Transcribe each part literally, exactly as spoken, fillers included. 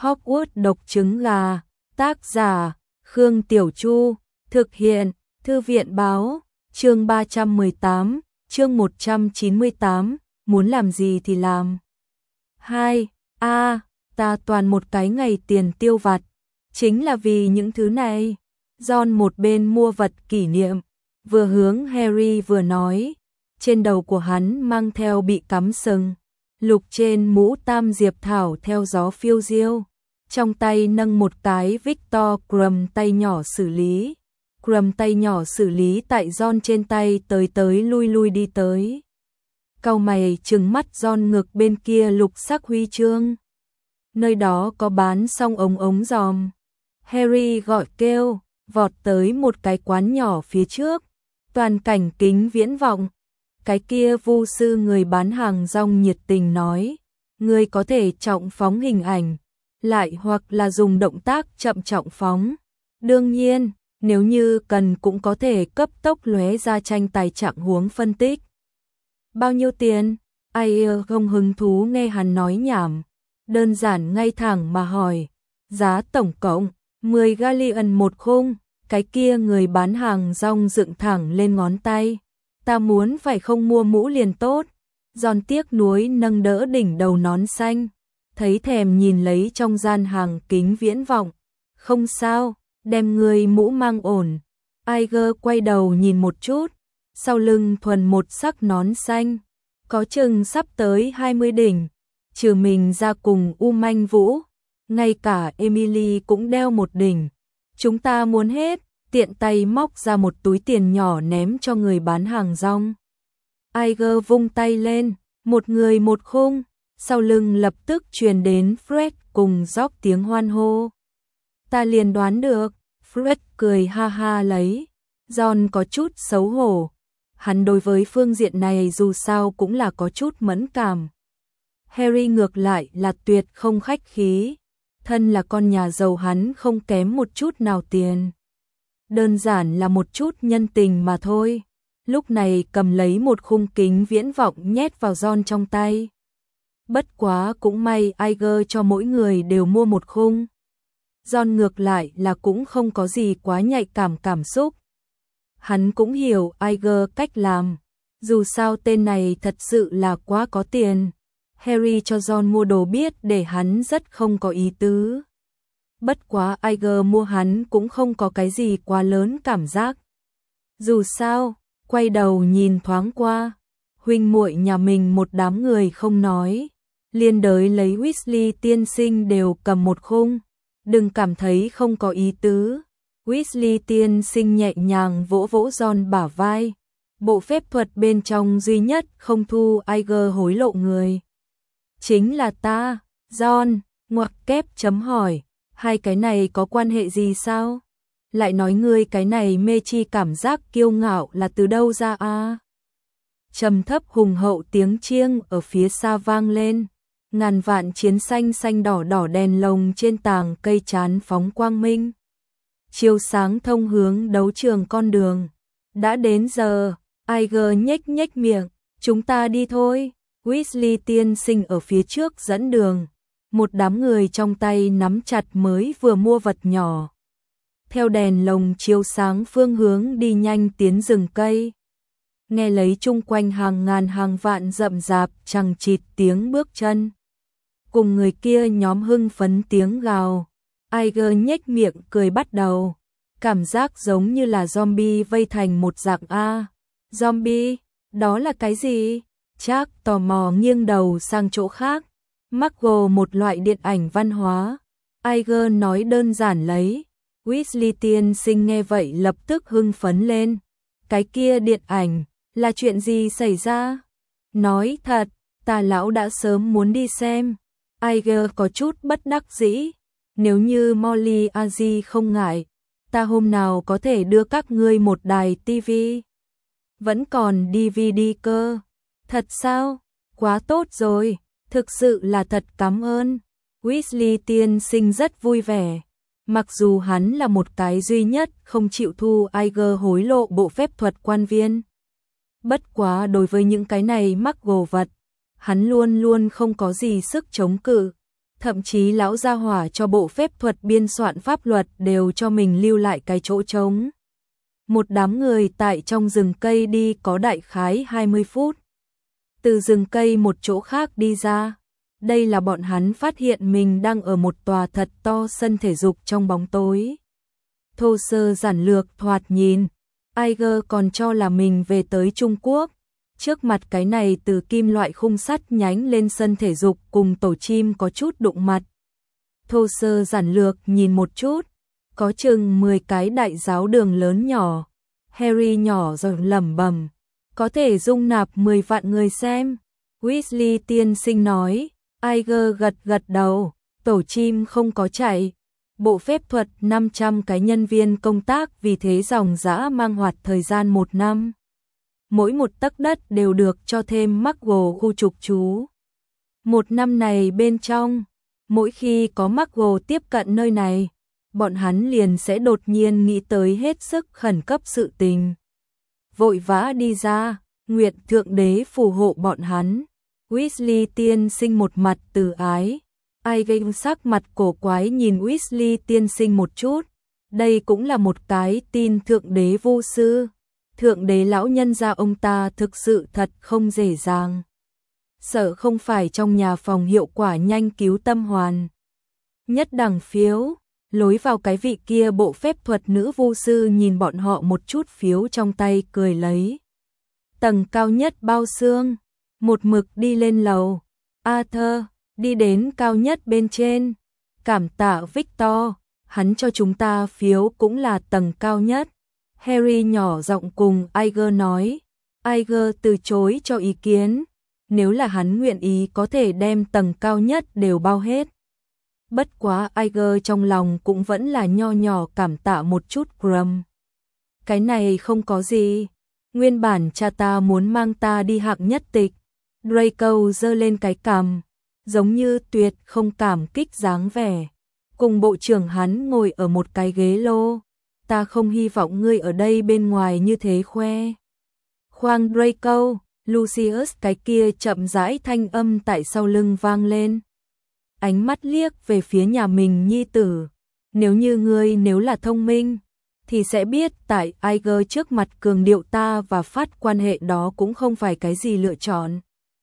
Hogwarts độc trứng gà, tác giả, Khương Tiểu Chu, thực hiện, Thư viện báo, chương ba trăm mười tám, chương một trăm chín mươi tám, muốn làm gì thì làm. hai. A, ta toàn một cái ngày tiền tiêu vặt, chính là vì những thứ này. Ron một bên mua vật kỷ niệm, vừa hướng Harry vừa nói, trên đầu của hắn mang theo bị cắm sừng, lục trên mũ tam diệp thảo theo gió phiêu diêu, trong tay nâng một cái Victor Crumb tay nhỏ xử lý. Crumb tay nhỏ xử lý tại Ron trên tay tới tới lui lui đi tới. Cau mày trừng mắt Ron ngực bên kia lục sắc huy chương. Nơi đó có bán xong ống ống giòm. Harry gọi kêu, vọt tới một cái quán nhỏ phía trước, toàn cảnh kính viễn vọng. Cái kia vu sư người bán hàng rong nhiệt tình nói, người có thể trọng phóng hình ảnh, lại hoặc là dùng động tác chậm trọng phóng. Đương nhiên, nếu như cần cũng có thể cấp tốc lóe ra tranh tài trạng huống phân tích. Bao nhiêu tiền? Ai không hứng thú nghe hắn nói nhảm, đơn giản ngay thẳng mà hỏi. Giá tổng cộng mười galleon một khung. Cái kia người bán hàng rong dựng thẳng lên ngón tay. Ta muốn phải không mua mũ liền tốt. Giòn tiếc nuối nâng đỡ đỉnh đầu nón xanh, thấy thèm nhìn lấy trong gian hàng kính viễn vọng. Không sao, đem người mũ mang ổn. Iger quay đầu nhìn một chút, sau lưng thuần một sắc nón xanh, có chừng sắp tới hai mươi đỉnh, trừ mình ra cùng U Manh Vũ, ngay cả Emily cũng đeo một đỉnh. Chúng ta muốn hết, tiện tay móc ra một túi tiền nhỏ ném cho người bán hàng rong. Iger vung tay lên, một người một khung, sau lưng lập tức truyền đến Fred cùng George tiếng hoan hô. Ta liền đoán được, Fred cười ha ha lấy. Ron có chút xấu hổ, hắn đối với phương diện này dù sao cũng là có chút mẫn cảm. Harry ngược lại là tuyệt không khách khí, thân là con nhà giàu hắn không kém một chút nào tiền. Đơn giản là một chút nhân tình mà thôi. Lúc này cầm lấy một khung kính viễn vọng nhét vào Ron trong tay. Bất quá cũng may Iger cho mỗi người đều mua một khung. Ron ngược lại là cũng không có gì quá nhạy cảm cảm xúc. Hắn cũng hiểu Iger cách làm, dù sao tên này thật sự là quá có tiền. Harry cho Ron mua đồ biết để hắn rất không có ý tứ. Bất quá Iger mua hắn cũng không có cái gì quá lớn cảm giác. Dù sao, quay đầu nhìn thoáng qua, huynh muội nhà mình một đám người không nói, liên đới lấy Weasley tiên sinh đều cầm một khung, đừng cảm thấy không có ý tứ. Weasley tiên sinh nhẹ nhàng vỗ vỗ Ron bả vai, bộ phép thuật bên trong duy nhất không thu Iger hối lộ người. Chính là ta. Ron, ngoặc kép chấm hỏi, hai cái này có quan hệ gì sao? Lại nói ngươi cái này mê chi cảm giác kiêu ngạo là từ đâu ra a? Trầm thấp hùng hậu tiếng chiêng ở phía xa vang lên, ngàn vạn chiến xanh xanh đỏ đỏ đèn lồng trên tàng cây chán phóng quang minh. Chiếu sáng thông hướng đấu trường con đường. Đã đến giờ, Iger nhếch nhếch miệng, chúng ta đi thôi. Weasley tiên sinh ở phía trước dẫn đường, một đám người trong tay nắm chặt mới vừa mua vật nhỏ. Theo đèn lồng chiếu sáng phương hướng đi nhanh tiến rừng cây. Nghe lấy chung quanh hàng ngàn hàng vạn rậm rạp chằng chịt tiếng bước chân. Cùng người kia nhóm hưng phấn tiếng gào. Iger nhếch miệng cười bắt đầu. Cảm giác giống như là zombie vây thành một dạng A. Zombie? Đó là cái gì? Chắc tò mò nghiêng đầu sang chỗ khác. Marvel một loại điện ảnh văn hóa. Iger nói đơn giản lấy. Weasley tiên sinh nghe vậy lập tức hưng phấn lên. Cái kia điện ảnh, là chuyện gì xảy ra? Nói thật, ta lão đã sớm muốn đi xem. Iger có chút bất đắc dĩ. Nếu như Molly Aji không ngại, ta hôm nào có thể đưa các ngươi một đài tivi. Vẫn còn đê vê đê cơ. Thật sao? Quá tốt rồi, thực sự là thật cảm ơn. Weasley tiên sinh rất vui vẻ. Mặc dù hắn là một cái duy nhất không chịu thu Iger hối lộ bộ phép thuật quan viên. Bất quá đối với những cái này mắc gồ vật, hắn luôn luôn không có gì sức chống cự. Thậm chí lão gia hỏa cho bộ phép thuật biên soạn pháp luật đều cho mình lưu lại cái chỗ trống. Một đám người tại trong rừng cây đi có đại khái hai mươi phút. Từ rừng cây một chỗ khác đi ra. Đây là bọn hắn phát hiện mình đang ở một tòa thật to sân thể dục trong bóng tối. Thô sơ giản lược thoạt nhìn, Iger còn cho là mình về tới Trung Quốc. Trước mặt cái này từ kim loại khung sắt nhánh lên sân thể dục cùng tổ chim có chút đụng mặt. Thô sơ giản lược nhìn một chút, có chừng mười cái đại giáo đường lớn nhỏ. Harry nhỏ rồi lẩm bẩm, có thể dung nạp mười vạn người xem. Weasley tiên sinh nói, Iger gật gật đầu, tổ chim không có chạy. Bộ phép thuật năm trăm cái nhân viên công tác vì thế dòng dã mang hoạt thời gian một năm. Mỗi một tấc đất đều được cho thêm Muggle khu trục trú. Một năm này bên trong, mỗi khi có Muggle tiếp cận nơi này, bọn hắn liền sẽ đột nhiên nghĩ tới hết sức khẩn cấp sự tình. Vội vã đi ra, nguyện thượng đế phù hộ bọn hắn. Weasley tiên sinh một mặt từ ái. Ai gây sắc mặt cổ quái nhìn Weasley tiên sinh một chút. Đây cũng là một cái tin thượng đế vô sư. Thượng đế lão nhân gia ông ta thực sự thật không dễ dàng. Sợ không phải trong nhà phòng hiệu quả nhanh cứu tâm hoàn. Nhất đẳng phiếu, lối vào cái vị kia bộ phép thuật nữ vô sư nhìn bọn họ một chút phiếu trong tay cười lấy. Tầng cao nhất bao xương, một mực đi lên lầu. Arthur, đi đến cao nhất bên trên. Cảm tạ Victor, hắn cho chúng ta phiếu cũng là tầng cao nhất. Harry nhỏ giọng cùng Iger nói. Iger từ chối cho ý kiến. Nếu là hắn nguyện ý có thể đem tầng cao nhất đều bao hết. Bất quá Iger trong lòng cũng vẫn là nho nhỏ cảm tạ một chút Grum. Cái này không có gì. Nguyên bản cha ta muốn mang ta đi hạng nhất tịch. Draco giơ lên cái cằm, giống như tuyệt không cảm kích dáng vẻ. Cùng bộ trưởng hắn ngồi ở một cái ghế lô. Ta không hy vọng ngươi ở đây bên ngoài như thế khoe. Khoang Draco, Lucius cái kia chậm rãi thanh âm tại sau lưng vang lên. Ánh mắt liếc về phía nhà mình nhi tử. Nếu như ngươi nếu là thông minh, thì sẽ biết tại Iger trước mặt cường điệu ta và phát quan hệ đó cũng không phải cái gì lựa chọn.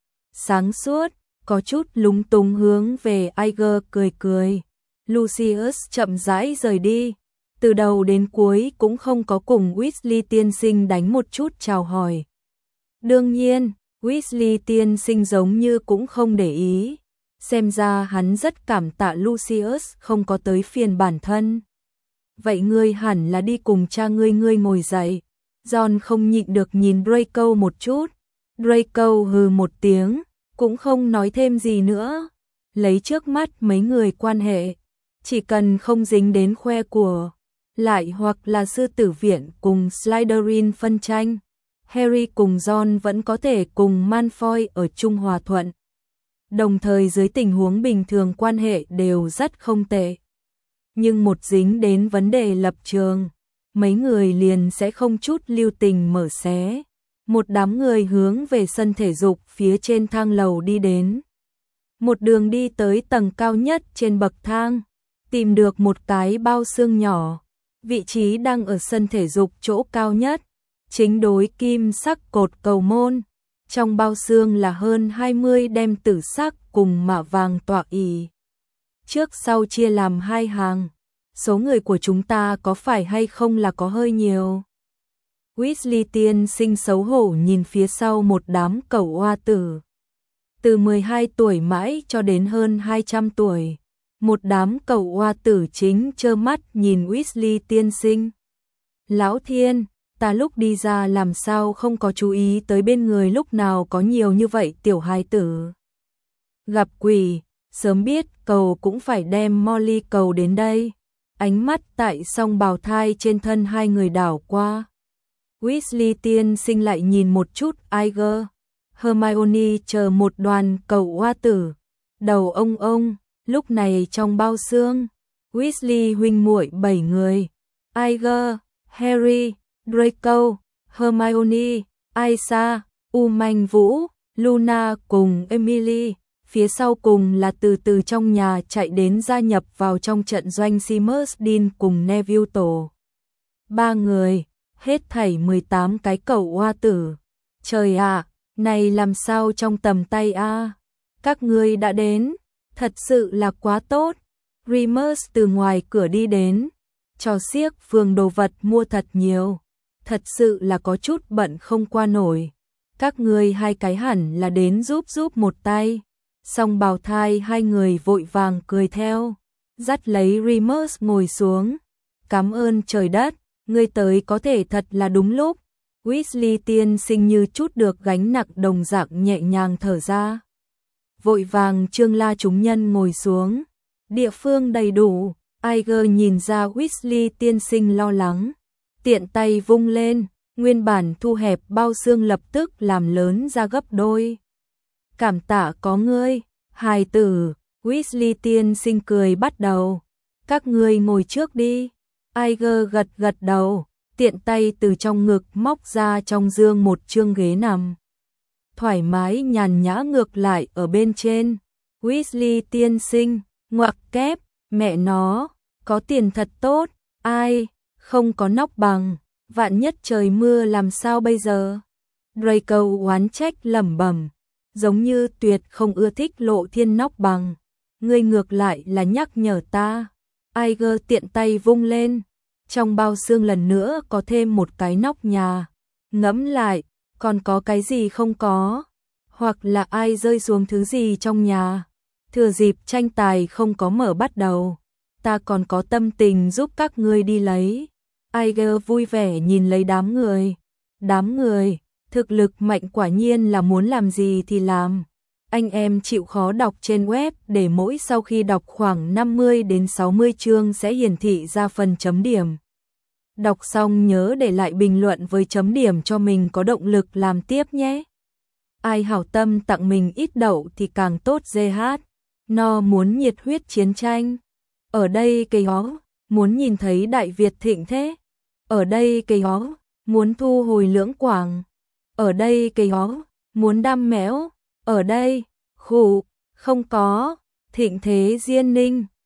Sáng suốt, có chút lúng túng hướng về Iger cười cười. Lucius chậm rãi rời đi. Từ đầu đến cuối cũng không có cùng Weasley tiên sinh đánh một chút chào hỏi. Đương nhiên, Weasley tiên sinh giống như cũng không để ý. Xem ra hắn rất cảm tạ Lucius không có tới phiền bản thân. Vậy ngươi hẳn là đi cùng cha ngươi ngươi ngồi dậy. John không nhịn được nhìn Draco một chút. Draco hừ một tiếng, cũng không nói thêm gì nữa. Lấy trước mắt mấy người quan hệ, chỉ cần không dính đến khoe của, lại hoặc là sư tử viện cùng Slytherin phân tranh, Harry cùng John vẫn có thể cùng Malfoy ở chung hòa thuận. Đồng thời dưới tình huống bình thường quan hệ đều rất không tệ. Nhưng một dính đến vấn đề lập trường, mấy người liền sẽ không chút lưu tình mở xé. Một đám người hướng về sân thể dục phía trên thang lầu đi đến. Một đường đi tới tầng cao nhất trên bậc thang, tìm được một cái bao xương nhỏ. Vị trí đang ở sân thể dục chỗ cao nhất, chính đối kim sắc cột cầu môn. Trong bao xương là hơn hai mươi đem tử sắc cùng mạ vàng tọa ỷ. Trước sau chia làm hai hàng. Số người của chúng ta có phải hay không là có hơi nhiều. Weasley tiên sinh xấu hổ nhìn phía sau một đám cẩu oa tử. Từ mười hai tuổi mãi cho đến hơn hai trăm tuổi. Một đám cẩu oa tử chính trơ mắt nhìn Weasley tiên sinh. Lão thiên, ta lúc đi ra làm sao không có chú ý tới bên người lúc nào có nhiều như vậy tiểu hài tử. Gặp quỷ, sớm biết cầu cũng phải đem Molly cầu đến đây. Ánh mắt tại song bào thai trên thân hai người đảo qua. Weasley tiên sinh lại nhìn một chút Iger, Hermione chờ một đoàn cẩu oa tử. Đầu ông ông, lúc này trong bao xương, Weasley huynh muội bảy người. Iger, Harry, Draco, Hermione, Aisha, U Manh Vũ, Luna cùng Emily. phía sau cùng là từ từ trong nhà chạy đến gia nhập vào trong trận doanh Seamus Dean cùng Neville tổ. Ba người, hết thảy mười tám cái cẩu oa tử. Trời ạ, này làm sao trong tầm tay a? Các ngươi đã đến, thật sự là quá tốt. Remus từ ngoài cửa đi đến, cho xiếc phường đồ vật mua thật nhiều, thật sự là có chút bận không qua nổi. Các ngươi hai cái hẳn là đến giúp giúp một tay. Song bào thai hai người vội vàng cười theo, dắt lấy Remus ngồi xuống. Cảm ơn trời đất, ngươi tới có thể thật là đúng lúc. Weasley tiên sinh như chút được gánh nặng đồng dạng nhẹ nhàng thở ra. Vội vàng Trương La chúng nhân ngồi xuống. Địa phương đầy đủ, Iger nhìn ra Weasley tiên sinh lo lắng. Tiện tay vung lên, nguyên bản thu hẹp bao xương lập tức làm lớn ra gấp đôi. Cảm tạ có ngươi, hài tử, Weasley tiên sinh cười bắt đầu. Các ngươi ngồi trước đi. Iger gật gật đầu, tiện tay từ trong ngực móc ra trong dương một chương ghế nằm. Thoải mái nhàn nhã ngược lại ở bên trên. Weasley tiên sinh, ngoặc kép, mẹ nó, có tiền thật tốt, ai, không có nóc bằng, vạn nhất trời mưa làm sao bây giờ? Draco oán trách lẩm bẩm, giống như tuyệt không ưa thích Lộ Thiên nóc bằng. Ngươi ngược lại là nhắc nhở ta. Iger tiện tay vung lên, trong bao xương lần nữa có thêm một cái nóc nhà. Ngẫm lại, còn có cái gì không có? Hoặc là ai rơi xuống thứ gì trong nhà? Thừa dịp tranh tài không có mở bắt đầu, ta còn có tâm tình giúp các ngươi đi lấy. Iger vui vẻ nhìn lấy đám người. Đám người, thực lực mạnh quả nhiên là muốn làm gì thì làm. Anh em chịu khó đọc trên web để mỗi sau khi đọc khoảng năm mươi đến sáu mươi chương sẽ hiển thị ra phần chấm điểm. Đọc xong nhớ để lại bình luận với chấm điểm cho mình có động lực làm tiếp nhé. Ai hảo tâm tặng mình ít đậu thì càng tốt giê hát. No muốn nhiệt huyết chiến tranh. Ở đây cây hó, muốn nhìn thấy Đại Việt thịnh thế. Ở đây cây hó, muốn thu hồi Lưỡng Quảng. Ở đây cây hó, muốn đam méo. Ở đây, khủ, không có, thịnh thế Diên Ninh.